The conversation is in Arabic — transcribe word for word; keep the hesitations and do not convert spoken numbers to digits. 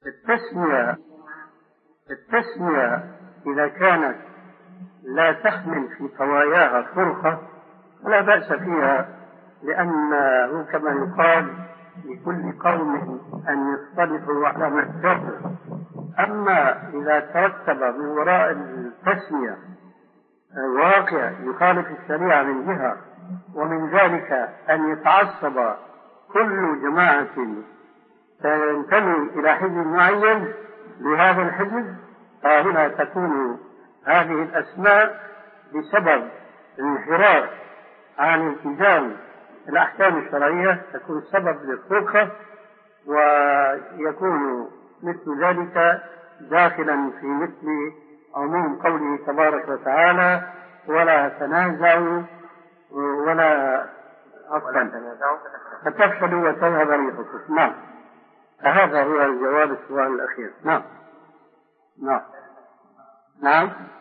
التسمية التسمية إذا كانت لا تحمل في طواياها فرقة فلا بأس فيها، لأنه كما يقال لكل قوم أن يصطلحوا على ما اتفقوا. أما إذا ترتب من وراء التسمية واقع يخالف الشريعة من جهة، ومن ذلك أن يتعصب كل جماعة تنتمي إلى حزب معين لهذا الحزب، فهنا تكون هذه الأسماء بسبب الانحراف عن التزام الأحكام الشرعية تكون سبب للفرقة، ويكون مثل ذلك داخلا في مثل عموم قوله تبارك وتعالى: ولا تنازعوا ولا عفوا فتفشلوا وتذهب ريحكم. نعم، فهذا هو الجواب السؤال الأخير. نعم نعم نعم